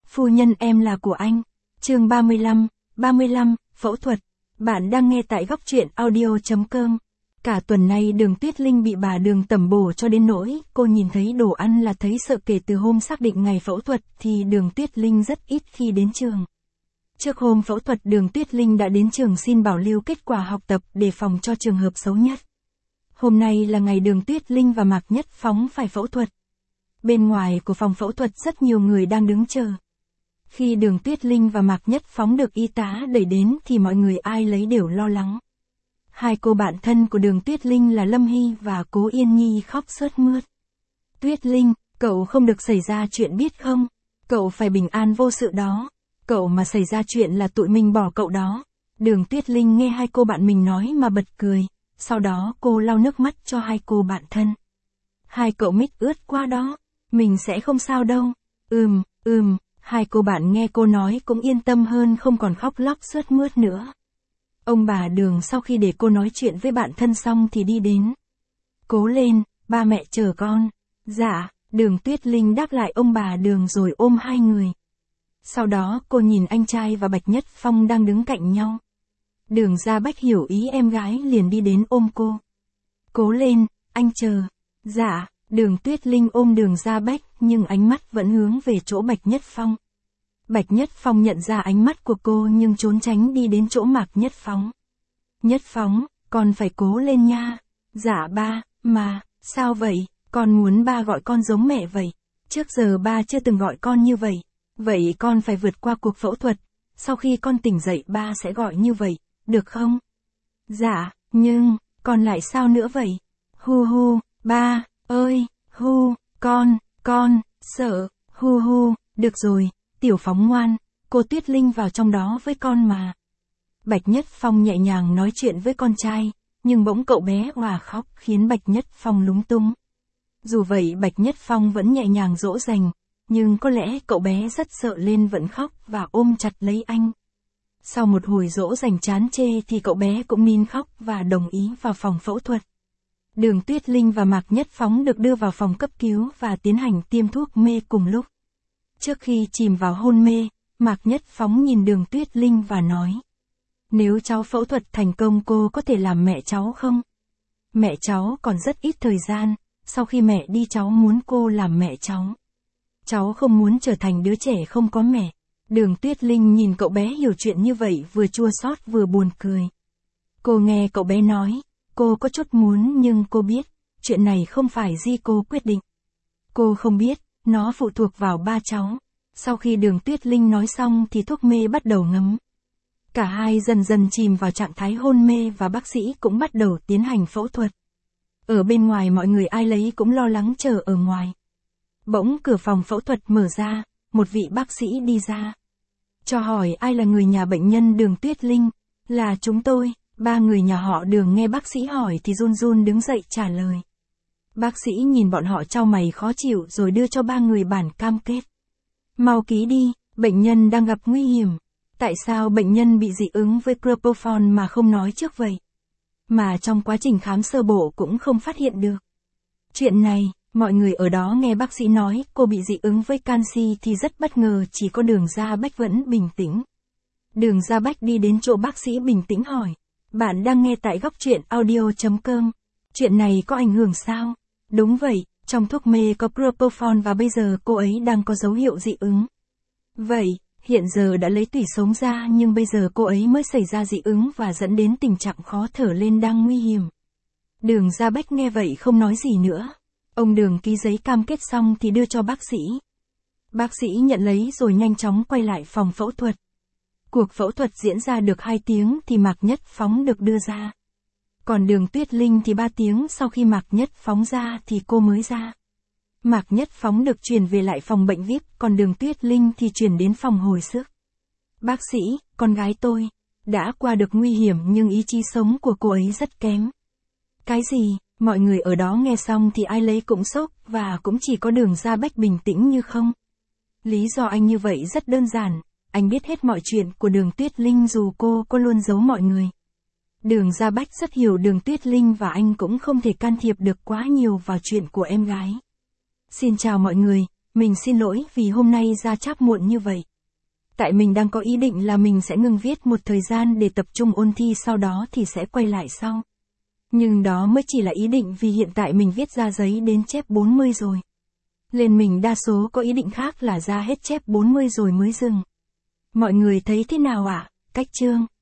Phu nhân em là của anh. Chương 35, phẫu thuật. Bạn đang nghe tại góc truyện audio.com. Cả tuần nay Đường Tuyết Linh bị bà Đường tẩm bổ cho đến nỗi cô nhìn thấy đồ ăn là thấy sợ. Kể từ hôm xác định ngày phẫu thuật thì Đường Tuyết Linh rất ít khi đến trường. Trước hôm phẫu thuật Đường Tuyết Linh đã đến trường xin bảo lưu kết quả học tập để phòng cho trường hợp xấu nhất. Hôm nay là ngày Đường Tuyết Linh và Mạc Nhất Phóng phải phẫu thuật. Bên ngoài của phòng phẫu thuật rất nhiều người đang đứng chờ. Khi Đường Tuyết Linh và Mạc Nhất Phóng được y tá đẩy đến thì mọi người ai lấy đều lo lắng. Hai cô bạn thân của Đường Tuyết Linh là Lâm Hy và Cố Yên Nhi khóc sướt mướt. Tuyết Linh, cậu không được xảy ra chuyện biết không? Cậu phải bình an vô sự đó. Cậu mà xảy ra chuyện là tụi mình bỏ cậu đó. Đường Tuyết Linh nghe hai cô bạn mình nói mà bật cười. Sau đó cô lau nước mắt cho hai cô bạn thân. Hai cậu mít ướt quá đó. Mình sẽ không sao đâu. Hai cô bạn nghe cô nói cũng yên tâm hơn, không còn khóc lóc sướt mướt nữa. Ông bà Đường sau khi để cô nói chuyện với bạn thân xong thì đi đến. Cố lên, ba mẹ chờ con. Dạ, Đường Tuyết Linh đáp lại ông bà Đường rồi ôm hai người. Sau đó cô nhìn anh trai và Bạch Nhất Phong đang đứng cạnh nhau. Đường Gia Bách hiểu ý em gái liền đi đến ôm cô. Cố lên, anh chờ. Dạ, Đường Tuyết Linh ôm Đường Gia Bách nhưng ánh mắt vẫn hướng về chỗ Bạch Nhất Phong. Bạch Nhất Phong nhận ra ánh mắt của cô nhưng trốn tránh đi đến chỗ Mạc Nhất Phóng. Nhất Phóng, con phải cố lên nha. Dạ ba, mà, sao vậy, con muốn ba gọi con giống mẹ vậy. Trước giờ ba chưa từng gọi con như vậy. Vậy con phải vượt qua cuộc phẫu thuật. Sau khi con tỉnh dậy ba sẽ gọi như vậy, được không? Dạ, nhưng, con lại sao nữa vậy? Hu, ba, ơi, con, sợ, hu, được rồi, Tiểu Phóng ngoan, cô Tuyết Linh vào trong đó với con mà. Bạch Nhất Phong nhẹ nhàng nói chuyện với con trai, nhưng bỗng cậu bé òa khóc khiến Bạch Nhất Phong lúng túng. Dù vậy Bạch Nhất Phong vẫn nhẹ nhàng dỗ dành, nhưng có lẽ cậu bé rất sợ nên vẫn khóc và ôm chặt lấy anh. Sau một hồi dỗ dành chán chê thì cậu bé cũng nín khóc và đồng ý vào phòng phẫu thuật. Đường Tuyết Linh và Mạc Nhất Phóng được đưa vào phòng cấp cứu và tiến hành tiêm thuốc mê cùng lúc. Trước khi chìm vào hôn mê, Mạc Nhất Phóng nhìn Đường Tuyết Linh và nói. Nếu cháu phẫu thuật thành công cô có thể làm mẹ cháu không? Mẹ cháu còn rất ít thời gian, sau khi mẹ đi cháu muốn cô làm mẹ cháu. Cháu không muốn trở thành đứa trẻ không có mẹ. Đường Tuyết Linh nhìn cậu bé hiểu chuyện như vậy vừa chua xót vừa buồn cười. Cô nghe cậu bé nói, cô có chút muốn nhưng cô biết, chuyện này không phải do cô quyết định. Cô không biết, nó phụ thuộc vào ba cháu. Sau khi Đường Tuyết Linh nói xong thì thuốc mê bắt đầu ngấm. Cả hai dần dần chìm vào trạng thái hôn mê và bác sĩ cũng bắt đầu tiến hành phẫu thuật. Ở bên ngoài mọi người ai lấy cũng lo lắng chờ ở ngoài. Bỗng cửa phòng phẫu thuật mở ra, một vị bác sĩ đi ra. Cho hỏi ai là người nhà bệnh nhân Đường Tuyết Linh? Là chúng tôi. Ba người nhà họ Đường nghe bác sĩ hỏi thì run run đứng dậy trả lời. Bác sĩ nhìn bọn họ chau mày khó chịu rồi đưa cho ba người bản cam kết. Mau ký đi, bệnh nhân đang gặp nguy hiểm. Tại sao bệnh nhân bị dị ứng với propofol mà không nói trước vậy? Mà trong quá trình khám sơ bộ cũng không phát hiện được. Chuyện này, mọi người ở đó nghe bác sĩ nói cô bị dị ứng với canxi thì rất bất ngờ, chỉ có Đường Gia Bách vẫn bình tĩnh. Đường Gia Bách đi đến chỗ bác sĩ bình tĩnh hỏi. Bạn đang nghe tại góc truyện audio.com. Chuyện này có ảnh hưởng sao? Đúng vậy, trong thuốc mê có propofol và bây giờ cô ấy đang có dấu hiệu dị ứng. Vậy, hiện giờ đã lấy tủy sống ra nhưng bây giờ cô ấy mới xảy ra dị ứng và dẫn đến tình trạng khó thở lên đang nguy hiểm. Đường Gia Bách nghe vậy không nói gì nữa. Ông Đường ký giấy cam kết xong thì đưa cho bác sĩ. Bác sĩ nhận lấy rồi nhanh chóng quay lại phòng phẫu thuật. Cuộc phẫu thuật diễn ra được 2 tiếng thì Mạc Nhất Phóng được đưa ra. Còn Đường Tuyết Linh thì 3 tiếng sau khi Mạc Nhất Phóng ra thì cô mới ra. Mạc Nhất Phóng được chuyển về lại phòng bệnh VIP, còn Đường Tuyết Linh thì chuyển đến phòng hồi sức. Bác sĩ, con gái tôi, đã qua được nguy hiểm nhưng ý chí sống của cô ấy rất kém. Cái gì? Mọi người ở đó nghe xong thì ai lấy cũng sốc và cũng chỉ có Đường Gia Bách bình tĩnh như không. Lý do anh như vậy rất đơn giản. Anh biết hết mọi chuyện của Đường Tuyết Linh dù cô có luôn giấu mọi người. Đường Gia Bách rất hiểu Đường Tuyết Linh và anh cũng không thể can thiệp được quá nhiều vào chuyện của em gái. Xin chào mọi người, Mình xin lỗi vì hôm nay ra cháp muộn như vậy. Tại mình đang có ý định là mình sẽ ngừng viết một thời gian để tập trung ôn thi, sau đó thì sẽ quay lại sau. Nhưng đó mới chỉ là ý định vì hiện tại mình viết ra giấy đến chép 40 rồi. Lên mình đa số có ý định khác là ra hết chép 40 rồi mới dừng. Mọi người thấy thế nào ạ? Cách chương